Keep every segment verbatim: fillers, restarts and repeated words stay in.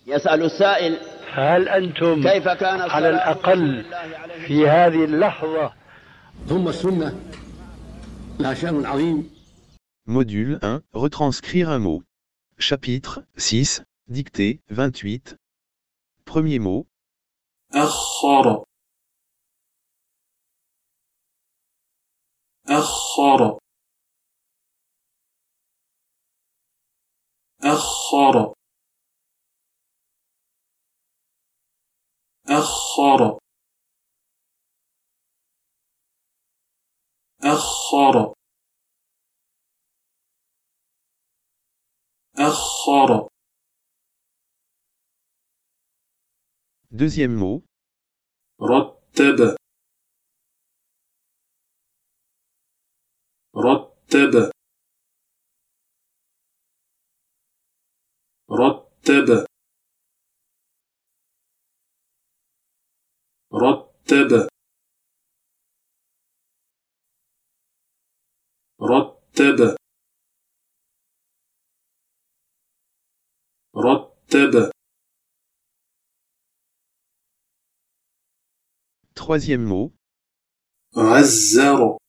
يسأل السائل هل أنتم كيف كان على الأقل في هذه اللحظة؟ ثم السنة لها شأن عظيم. Module un, retranscrire un mot. Chapitre six, dictée vingt-huit. Premier mot. أخر أخر أخر أخر أخر أخر. Deuxième mot. رتب رتب رتب رتب رتب رتب. Troisième mot. عزر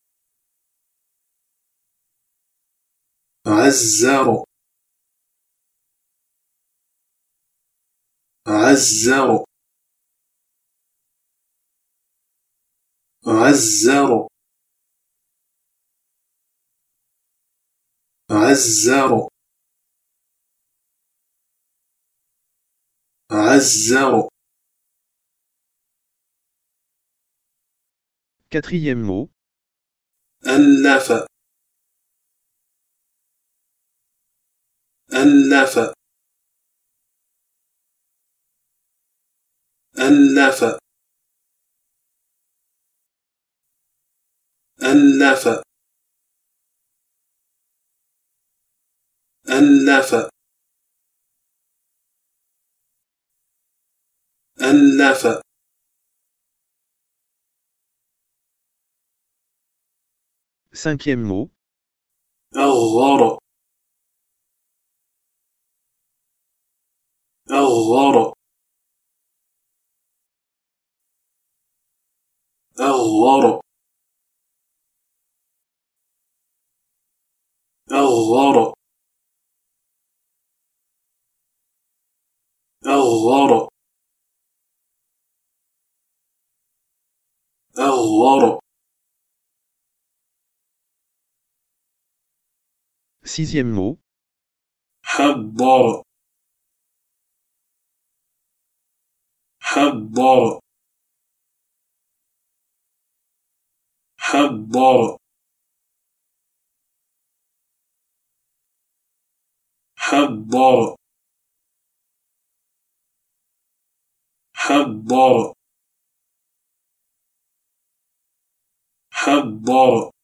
عزر عزر عزر عزر عزر. Quatrième mot. ألف ألف ألف ألف ألف ألف. Cinquième mot. أغر أغر أغر أغر أغر أغر. Sixième mot. حضر حضر حضر حضر حضر حضر.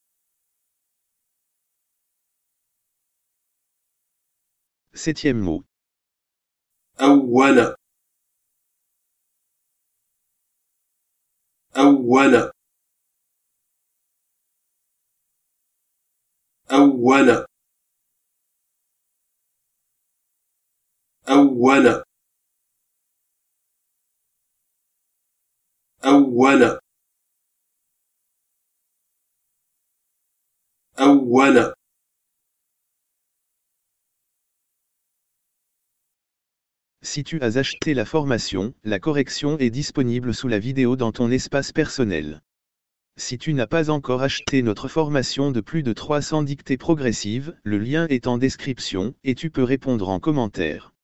Septième mot. أول أول أول أول أول أول. Si tu as acheté la formation, la correction est disponible sous la vidéo dans ton espace personnel. Si tu n'as pas encore acheté notre formation de plus de trois cents dictées progressives, le lien est en description, et tu peux répondre en commentaire.